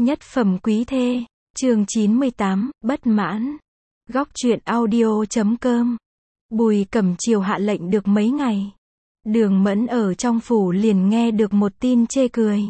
Nhất phẩm quý thê, chương 98, bất mãn. Góc truyện audio.com. Bùi Cẩm Chiều hạ lệnh được mấy ngày. Đường Mẫn ở trong phủ liền nghe được một tin chê cười.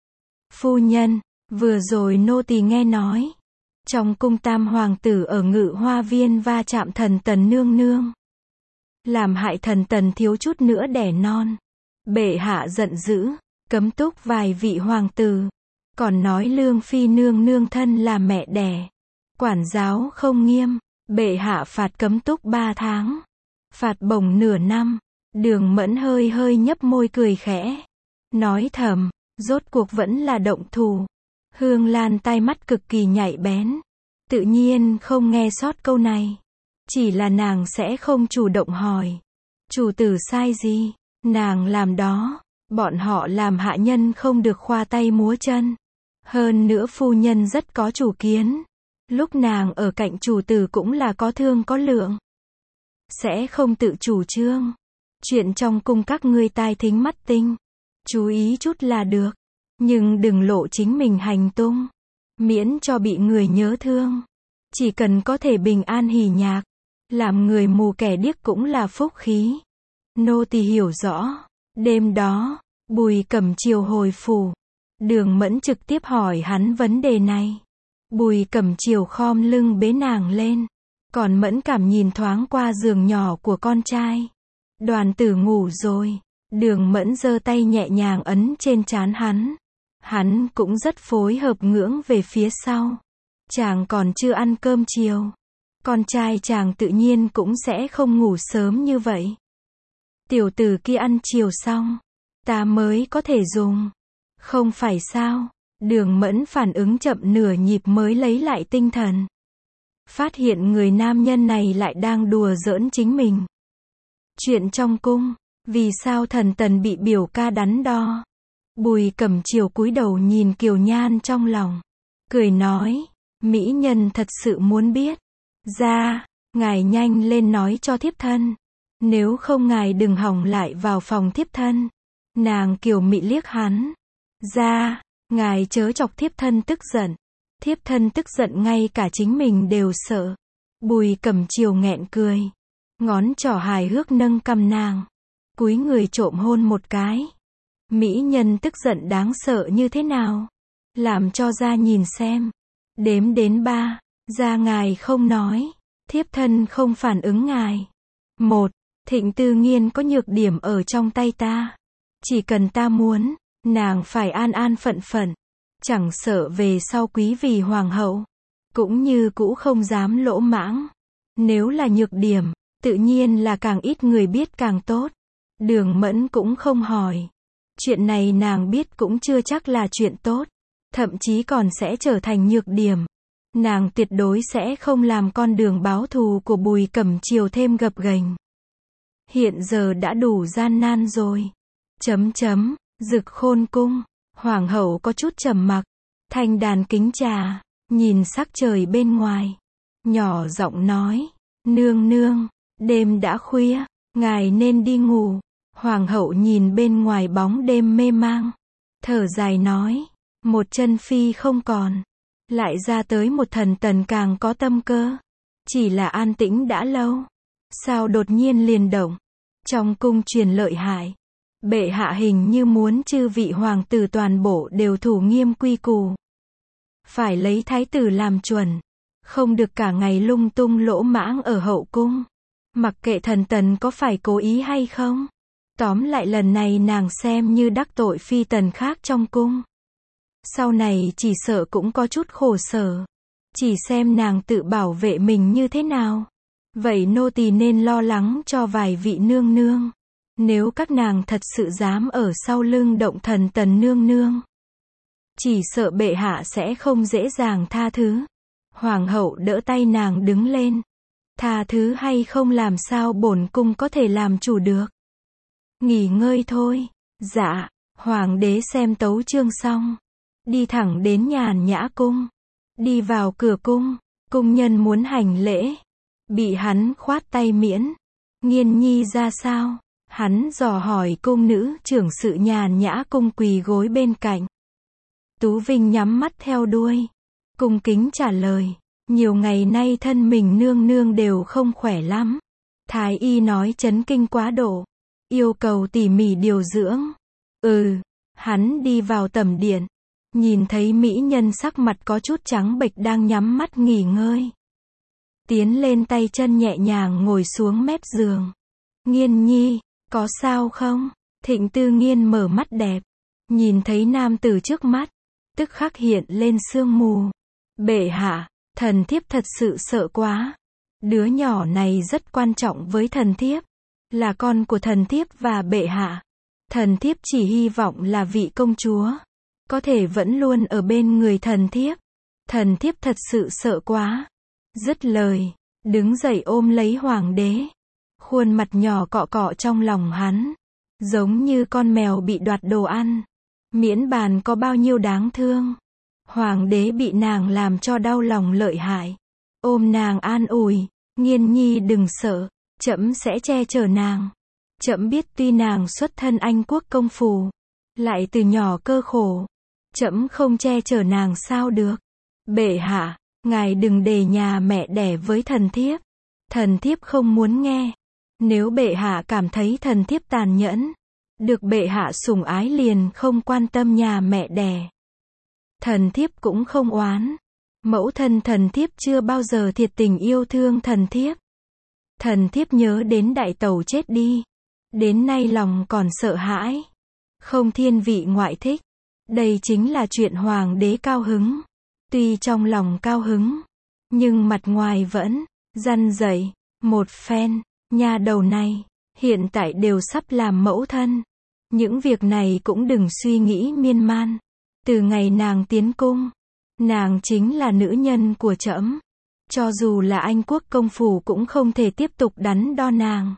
Phu nhân, vừa rồi nô tỳ nghe nói, trong cung tam hoàng tử ở Ngự Hoa Viên va chạm thần tần nương nương, làm hại thần tần thiếu chút nữa đẻ non. Bệ hạ giận dữ, cấm túc vài vị hoàng tử, còn nói Lương Phi nương nương thân là mẹ đẻ, quản giáo không nghiêm, bệ hạ phạt cấm túc 3 tháng, phạt bổng nửa năm. Đường Mẫn hơi hơi nhấp môi cười khẽ, nói thầm, rốt cuộc vẫn là động thủ. Hương Lan tai mắt cực kỳ nhạy bén, tự nhiên không nghe sót câu này, chỉ là nàng sẽ không chủ động hỏi, chủ tử sai gì, nàng làm đó, bọn họ làm hạ nhân không được khoa tay múa chân. Hơn nữa phu nhân rất có chủ kiến, lúc nàng ở cạnh chủ tử cũng là có thương có lượng, sẽ không tự chủ trương. Chuyện trong cung các ngươi tai thính mắt tinh, chú ý chút là được, nhưng đừng lộ chính mình hành tung, miễn cho bị người nhớ thương. Chỉ cần có thể bình an hỉ nhạc, làm người mù kẻ điếc cũng là phúc khí. Nô tỳ hiểu rõ. Đêm đó, Bùi Cẩm Chiều hồi phủ, Đường Mẫn trực tiếp hỏi hắn vấn đề này. Bùi Cẩm Chiều khom lưng bế nàng lên, còn mẫn cảm nhìn thoáng qua giường nhỏ của con trai. Đoàn tử ngủ rồi. Đường Mẫn giơ tay nhẹ nhàng ấn trên trán hắn. Hắn cũng rất phối hợp ngưỡng về phía sau. Chàng còn chưa ăn cơm chiều, con trai chàng tự nhiên cũng sẽ không ngủ sớm như vậy. Tiểu tử kia ăn chiều xong, ta mới có thể dùng. Không phải sao? Đường Mẫn phản ứng chậm nửa nhịp mới lấy lại tinh thần. Phát hiện người nam nhân này lại đang đùa giỡn chính mình. Chuyện trong cung, vì sao thần tần bị biểu ca đắn đo? Bùi Cẩm Chiều cúi đầu nhìn Kiều Nhan trong lòng, cười nói, mỹ nhân thật sự muốn biết. Ra, ngài nhanh lên nói cho thiếp thân, nếu không ngài đừng hỏng lại vào phòng thiếp thân. Nàng kiều mị liếc hắn. Ra, ngài chớ chọc thiếp thân tức giận. Thiếp thân tức giận ngay cả chính mình đều sợ. Bùi Cẩm Chiều nghẹn cười, ngón trỏ hài hước nâng cằm nàng, cúi người trộm hôn một cái. Mỹ nhân tức giận đáng sợ như thế nào? Làm cho ra nhìn xem. Đếm đến 3, ra ngài không nói, thiếp thân không phản ứng ngài. 1. Thịnh Tư Nghiên có nhược điểm ở trong tay ta. Chỉ cần ta muốn, nàng phải an an phận phận, chẳng sợ về sau quý vì hoàng hậu, cũng như cũ không dám lỗ mãng. Nếu là nhược điểm, tự nhiên là càng ít người biết càng tốt. Đường Mẫn cũng không hỏi. Chuyện này nàng biết cũng chưa chắc là chuyện tốt, thậm chí còn sẽ trở thành nhược điểm. Nàng tuyệt đối sẽ không làm con đường báo thù của Bùi Cẩm Chiều thêm gập ghềnh. Hiện giờ đã đủ gian nan rồi. Dực Khôn cung, hoàng hậu có chút trầm mặc, thanh đàn kính trà, nhìn sắc trời bên ngoài, nhỏ giọng nói, nương nương, đêm đã khuya, ngài nên đi ngủ. Hoàng hậu nhìn bên ngoài bóng đêm mê mang, thở dài nói, một chân phi không còn, lại ra tới một thần tần càng có tâm cơ. Chỉ là an tĩnh đã lâu, sao đột nhiên liền động? Trong cung truyền lợi hại, bệ hạ hình như muốn chư vị hoàng tử toàn bộ đều thủ nghiêm quy củ, phải lấy thái tử làm chuẩn, không được cả ngày lung tung lỗ mãng ở hậu cung. Mặc kệ thần tần có phải cố ý hay không, tóm lại lần này nàng xem như đắc tội phi tần khác trong cung. Sau này chỉ sợ cũng có chút khổ sở, chỉ xem nàng tự bảo vệ mình như thế nào. Vậy nô tỳ nên lo lắng cho vài vị nương nương, nếu các nàng thật sự dám ở sau lưng động thần tần nương nương, chỉ sợ bệ hạ sẽ không dễ dàng tha thứ. Hoàng hậu đỡ tay nàng đứng lên. Tha thứ hay không làm sao bổn cung có thể làm chủ được. Nghỉ ngơi thôi. Dạ. Hoàng đế xem tấu chương xong, đi thẳng đến Nhàn Nhã cung. Đi vào cửa cung, cung nhân muốn hành lễ, bị hắn khoát tay miễn. Nghiên nhi ra sao? Hắn dò hỏi cung nữ trưởng sự Nhàn Nhã cung quỳ gối bên cạnh. Tú Vinh nhắm mắt theo đuôi, cung kính trả lời, nhiều ngày nay thân mình nương nương đều không khỏe lắm. Thái y nói chấn kinh quá độ, yêu cầu tỉ mỉ điều dưỡng. Hắn đi vào tẩm điện, nhìn thấy mỹ nhân sắc mặt có chút trắng bệch đang nhắm mắt nghỉ ngơi. Tiến lên tay chân nhẹ nhàng ngồi xuống mép giường. Nghiên nhi, có sao không? Thịnh Tư Nghiên mở mắt đẹp, nhìn thấy nam tử trước mắt, tức khắc hiện lên sương mù. Bệ hạ, thần thiếp thật sự sợ quá. Đứa nhỏ này rất quan trọng với thần thiếp, là con của thần thiếp và bệ hạ. Thần thiếp chỉ hy vọng là vị công chúa có thể vẫn luôn ở bên người thần thiếp. Thần thiếp thật sự sợ quá. Dứt lời, đứng dậy ôm lấy hoàng đế. Khuôn mặt nhỏ cọ cọ trong lòng hắn, giống như con mèo bị đoạt đồ ăn. Miễn bàn có bao nhiêu đáng thương. Hoàng đế bị nàng làm cho đau lòng lợi hại. Ôm nàng an ủi, Nghiên nhi đừng sợ, trẫm sẽ che chở nàng. Trẫm biết tuy nàng xuất thân Anh quốc công phủ, lại từ nhỏ cơ khổ, trẫm không che chở nàng sao được. Bệ hạ, ngài đừng đề nhà mẹ đẻ với thần thiếp. Thần thiếp không muốn nghe. Nếu bệ hạ cảm thấy thần thiếp tàn nhẫn, được bệ hạ sủng ái liền không quan tâm nhà mẹ đẻ. Thần thiếp cũng không oán. Mẫu thân thần thiếp chưa bao giờ thiệt tình yêu thương thần thiếp. Thần thiếp nhớ đến đại tẩu chết đi, đến nay lòng còn sợ hãi. Không thiên vị ngoại thích. Đây chính là chuyện hoàng đế cao hứng. Tuy trong lòng cao hứng, nhưng mặt ngoài vẫn răn dạy một phen. Nha đầu này, hiện tại đều sắp làm mẫu thân. Những việc này cũng đừng suy nghĩ miên man. Từ ngày nàng tiến cung, nàng chính là nữ nhân của trẫm. Cho dù là Anh quốc công phủ cũng không thể tiếp tục đắn đo nàng.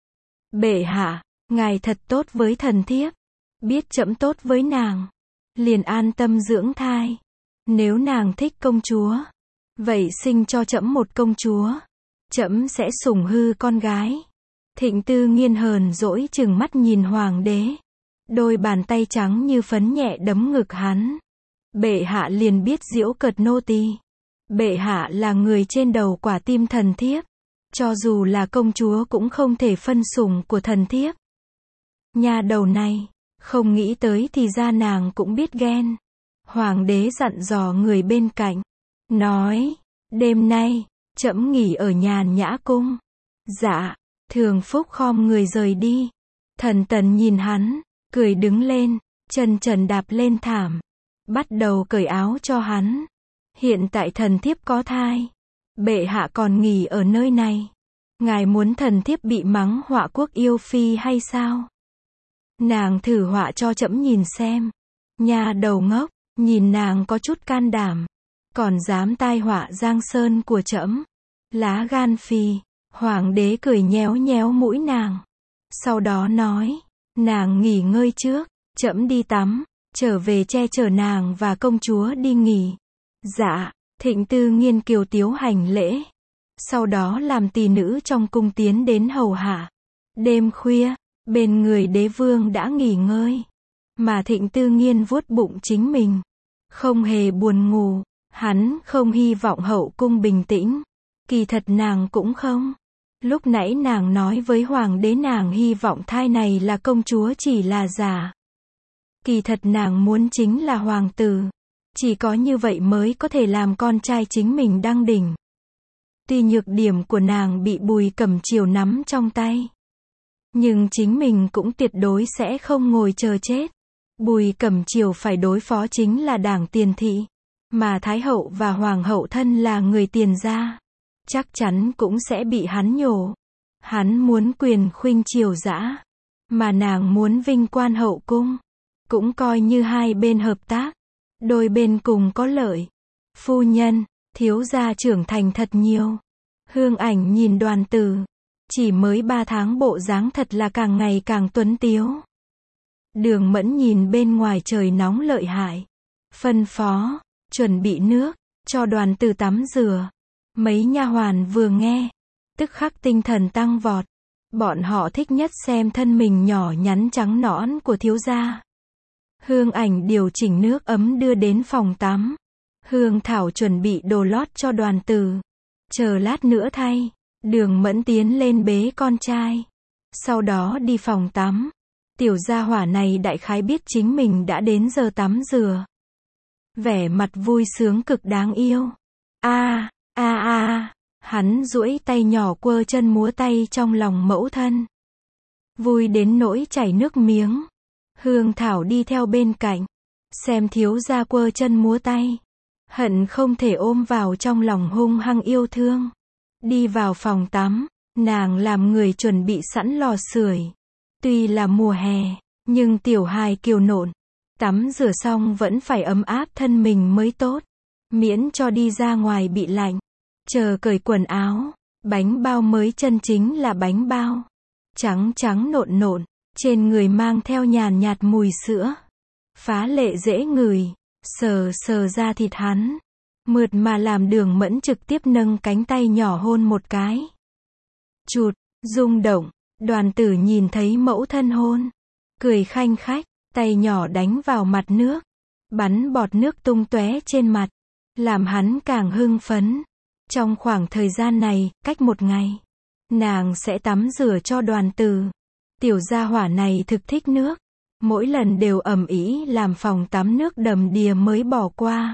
Bệ hạ, ngài thật tốt với thần thiếp. Biết trẫm tốt với nàng, liền an tâm dưỡng thai. Nếu nàng thích công chúa, vậy sinh cho trẫm một công chúa. Trẫm sẽ sủng hư con gái. Thịnh Tư Nghiên hờn dỗi chừng mắt nhìn hoàng đế. Đôi bàn tay trắng như phấn nhẹ đấm ngực hắn. Bệ hạ liền biết giễu cợt nô tỳ. Bệ hạ là người trên đầu quả tim thần thiếp. Cho dù là công chúa cũng không thể phân sủng của thần thiếp. Nha đầu này, không nghĩ tới thì ra nàng cũng biết ghen. Hoàng đế dặn dò người bên cạnh, nói, đêm nay, trẫm nghỉ ở Nhàn Nhã cung. Dạ. Thường Phúc khom người rời đi. Thần Tần nhìn hắn, cười đứng lên, chân trần đạp lên thảm, bắt đầu cởi áo cho hắn. Hiện tại thần thiếp có thai, bệ hạ còn nghỉ ở nơi này. Ngài muốn thần thiếp bị mắng họa quốc yêu phi hay sao? Nàng thử họa cho trẫm nhìn xem. Nha đầu ngốc, nhìn nàng có chút can đảm, còn dám tai họa Giang Sơn của trẫm. Lá gan phì. Hoàng đế cười nhéo nhéo mũi nàng. Sau đó nói, nàng nghỉ ngơi trước, trẫm đi tắm, trở về che chở nàng và công chúa đi nghỉ. Dạ. Thịnh Tư Nghiên kiều tiếu hành lễ. Sau đó làm tỳ nữ trong cung tiến đến hầu hạ. Đêm khuya, bên người đế vương đã nghỉ ngơi, mà Thịnh Tư Nghiên vuốt bụng chính mình, không hề buồn ngủ. Hắn không hy vọng hậu cung bình tĩnh. Kỳ thật nàng cũng không. Lúc nãy nàng nói với hoàng đế nàng hy vọng thai này là công chúa chỉ là giả. Kỳ thật nàng muốn chính là hoàng tử. Chỉ có như vậy mới có thể làm con trai chính mình đăng đỉnh. Tuy nhược điểm của nàng bị Bùi Cẩm Chiều nắm trong tay, nhưng chính mình cũng tuyệt đối sẽ không ngồi chờ chết. Bùi Cẩm Chiều phải đối phó chính là đảng Tiền thị, mà Thái hậu và Hoàng hậu thân là người Tiền gia, chắc chắn cũng sẽ bị hắn nhổ. Hắn muốn quyền khuynh triều dã, mà nàng muốn vinh quan hậu cung. Cũng coi như hai bên hợp tác, đôi bên cùng có lợi. Phu nhân, thiếu gia trưởng thành thật nhiều. Hương Ảnh nhìn Đoàn Tử, chỉ mới 3 tháng bộ dáng thật là càng ngày càng tuấn tiếu. Đường Mẫn nhìn bên ngoài trời nóng lợi hại, phân phó, chuẩn bị nước, cho Đoàn Tử tắm rửa. Mấy nha hoàn vừa nghe, tức khắc tinh thần tăng vọt. Bọn họ thích nhất xem thân mình nhỏ nhắn trắng nõn của thiếu gia. Hương Ảnh điều chỉnh nước ấm đưa đến phòng tắm. Hương Thảo chuẩn bị đồ lót cho Đoàn Tử. Chờ lát nữa thay. Đường Mẫn tiến lên bế con trai. Sau đó đi phòng tắm. Tiểu gia hỏa này đại khái biết chính mình đã đến giờ tắm rửa. Vẻ mặt vui sướng cực đáng yêu. Hắn duỗi tay nhỏ quơ chân múa tay trong lòng mẫu thân. Vui đến nỗi chảy nước miếng. Hương Thảo đi theo bên cạnh. Xem thiếu gia quơ chân múa tay. Hận không thể ôm vào trong lòng hung hăng yêu thương. Đi vào phòng tắm. Nàng làm người chuẩn bị sẵn lò sưởi. Tuy là mùa hè, nhưng tiểu hài kiều nộn. Tắm rửa xong vẫn phải ấm áp thân mình mới tốt. Miễn cho đi ra ngoài bị lạnh. Chờ cởi quần áo. Bánh bao mới chân chính là bánh bao. Trắng trắng nộn nộn. Trên người mang theo nhàn nhạt mùi sữa. Phá lệ dễ ngửi. Sờ sờ ra thịt hắn. Mượt mà làm Đường Mẫn trực tiếp nâng cánh tay nhỏ hôn một cái. Chụt, rung động. Đoàn Tử nhìn thấy mẫu thân hôn. Cười khanh khách. Tay nhỏ đánh vào mặt nước. Bắn bọt nước tung tóe trên mặt. Làm hắn càng hưng phấn. Trong khoảng thời gian này, cách một ngày, nàng sẽ tắm rửa cho Đoàn Tử. Tiểu gia hỏa này thực thích nước. Mỗi lần đều ầm ĩ làm phòng tắm nước đầm đìa mới bỏ qua.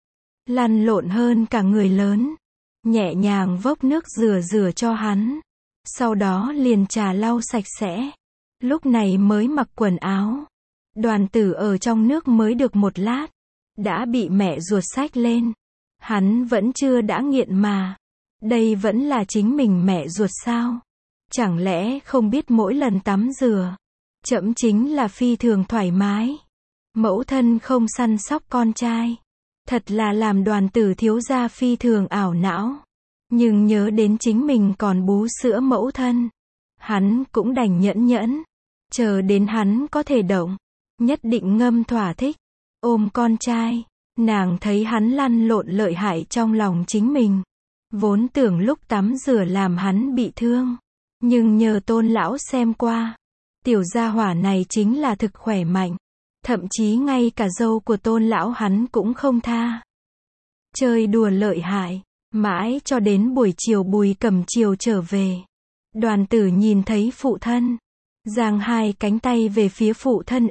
Lăn lộn hơn cả người lớn. Nhẹ nhàng vốc nước rửa cho hắn. Sau đó liền trà lau sạch sẽ. Lúc này mới mặc quần áo. Đoàn Tử ở trong nước mới được một lát. Đã bị mẹ ruột xách lên. Hắn vẫn chưa đã nghiện mà. Đây vẫn là chính mình mẹ ruột sao? Chẳng lẽ không biết mỗi lần tắm rửa, trẫm chính là phi thường thoải mái. Mẫu thân không săn sóc con trai. Thật là làm Đoàn Tử thiếu gia phi thường ảo não. Nhưng nhớ đến chính mình còn bú sữa mẫu thân. Hắn cũng đành nhẫn nhẫn. Chờ đến hắn có thể động. Nhất định ngâm thỏa thích. Ôm con trai. Nàng thấy hắn lăn lộn lợi hại trong lòng chính mình. Vốn tưởng lúc tắm rửa làm hắn bị thương. Nhưng nhờ Tôn lão xem qua. Tiểu gia hỏa này chính là thực khỏe mạnh. Thậm chí ngay cả dâu của Tôn lão hắn cũng không tha. Chơi đùa lợi hại. Mãi cho đến buổi chiều Bùi Cẩm Chiều trở về. Đoàn Tử nhìn thấy phụ thân. Giang hai cánh tay về phía phụ thân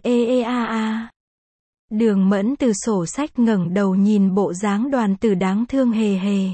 Đường Mẫn từ sổ sách ngẩng đầu nhìn bộ dáng Đoàn Tử đáng thương hề hề.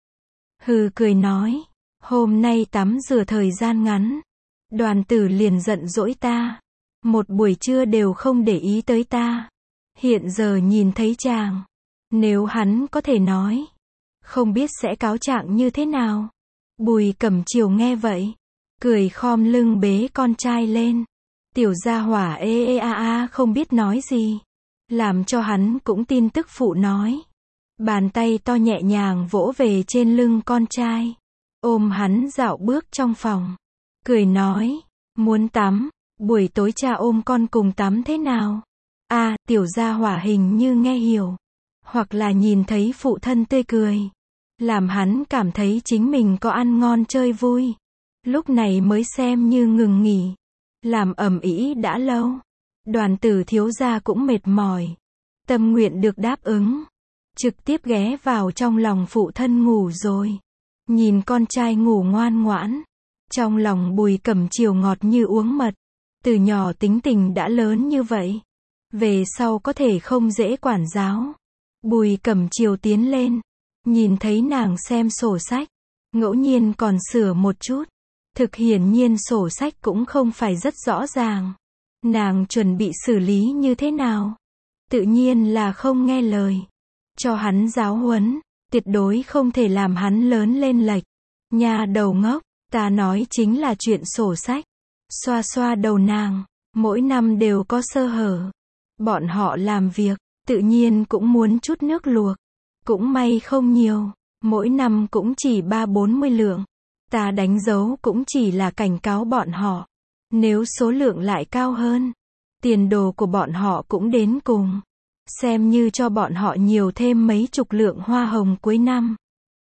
Hừ cười nói. Hôm nay tắm rửa thời gian ngắn. Đoàn Tử liền giận dỗi ta. Một buổi trưa đều không để ý tới ta. Hiện giờ nhìn thấy chàng. Nếu hắn có thể nói. Không biết sẽ cáo trạng như thế nào. Bùi Cẩm Chiều nghe vậy. Cười khom lưng bế con trai lên. Tiểu gia hỏa không biết nói gì. Làm cho hắn cũng tin tức phụ nói. Bàn tay to nhẹ nhàng vỗ về trên lưng con trai. Ôm hắn dạo bước trong phòng. Cười nói. Muốn tắm. Buổi tối cha ôm con cùng tắm thế nào? Tiểu gia hỏa hình như nghe hiểu. Hoặc là nhìn thấy phụ thân tươi cười. Làm hắn cảm thấy chính mình có ăn ngon chơi vui. Lúc này mới xem như ngừng nghỉ. Làm ầm ĩ đã lâu. Đoàn Tử thiếu gia cũng mệt mỏi. Tâm nguyện được đáp ứng. Trực tiếp ghé vào trong lòng phụ thân ngủ rồi. Nhìn con trai ngủ ngoan ngoãn. Trong lòng Bùi Cẩm Chiều ngọt như uống mật. Từ nhỏ tính tình đã lớn như vậy. Về sau có thể không dễ quản giáo. Bùi Cẩm Chiều tiến lên. Nhìn thấy nàng xem sổ sách. Ngẫu nhiên còn sửa một chút. Thực hiển nhiên sổ sách cũng không phải rất rõ ràng. Nàng chuẩn bị xử lý như thế nào? Tự nhiên là không nghe lời. Cho hắn giáo huấn. Tuyệt đối không thể làm hắn lớn lên lệch. Nhà đầu ngốc. Ta nói chính là chuyện sổ sách. Xoa xoa đầu nàng. Mỗi năm đều có sơ hở. Bọn họ làm việc. Tự nhiên cũng muốn chút nước luộc. Cũng may không nhiều. Mỗi năm cũng chỉ 30-40 lượng. Ta đánh dấu cũng chỉ là cảnh cáo bọn họ. Nếu số lượng lại cao hơn. Tiền đồ của bọn họ cũng đến cùng. Xem như cho bọn họ nhiều thêm mấy chục lượng hoa hồng cuối năm.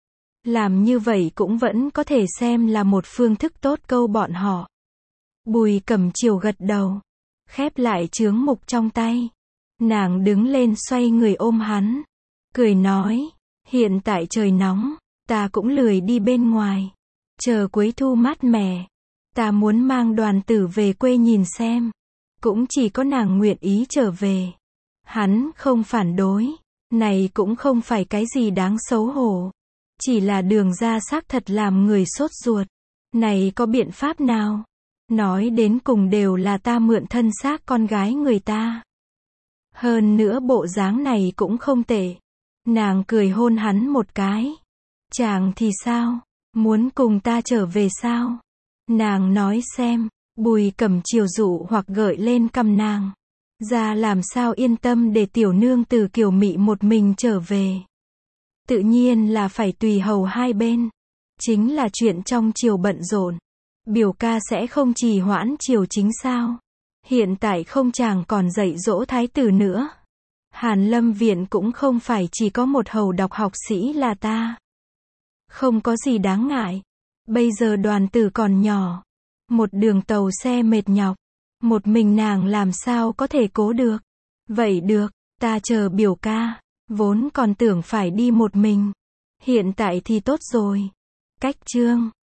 Làm như vậy cũng vẫn có thể xem là một phương thức tốt câu bọn họ. Bùi Cẩm Chiều gật đầu. Khép lại chướng mục trong tay. Nàng đứng lên xoay người ôm hắn, cười nói, hiện tại trời nóng, ta cũng lười đi bên ngoài. Chờ cuối thu mát mẻ, ta muốn mang Đoàn Tử về quê nhìn xem. Cũng chỉ có nàng nguyện ý trở về. Hắn không phản đối, này cũng không phải cái gì đáng xấu hổ. Chỉ là Đường ra xác thật làm người sốt ruột. Này có biện pháp nào? Nói đến cùng đều là ta mượn thân xác con gái người ta. Hơn nữa bộ dáng này cũng không tệ. Nàng cười hôn hắn một cái. Chàng thì sao? Muốn cùng ta trở về sao? Nàng nói xem. Bùi Cẩm Chiều dụ hoặc gợi lên cằm nàng. Ra làm sao yên tâm để tiểu nương từ Kiều Mị một mình trở về. Tự nhiên là phải tùy hầu hai bên. Chính là chuyện trong triều bận rộn. Biểu ca sẽ không trì hoãn triều chính sao? Hiện tại không chàng còn dạy dỗ thái tử nữa. Hàn Lâm viện cũng không phải chỉ có một hầu đọc học sĩ là ta. Không có gì đáng ngại. Bây giờ Đoàn Tử còn nhỏ. Một đường tàu xe mệt nhọc. Một mình nàng làm sao có thể cố được. Vậy được, ta chờ biểu ca. Vốn còn tưởng phải đi một mình. Hiện tại thì tốt rồi. Cách chương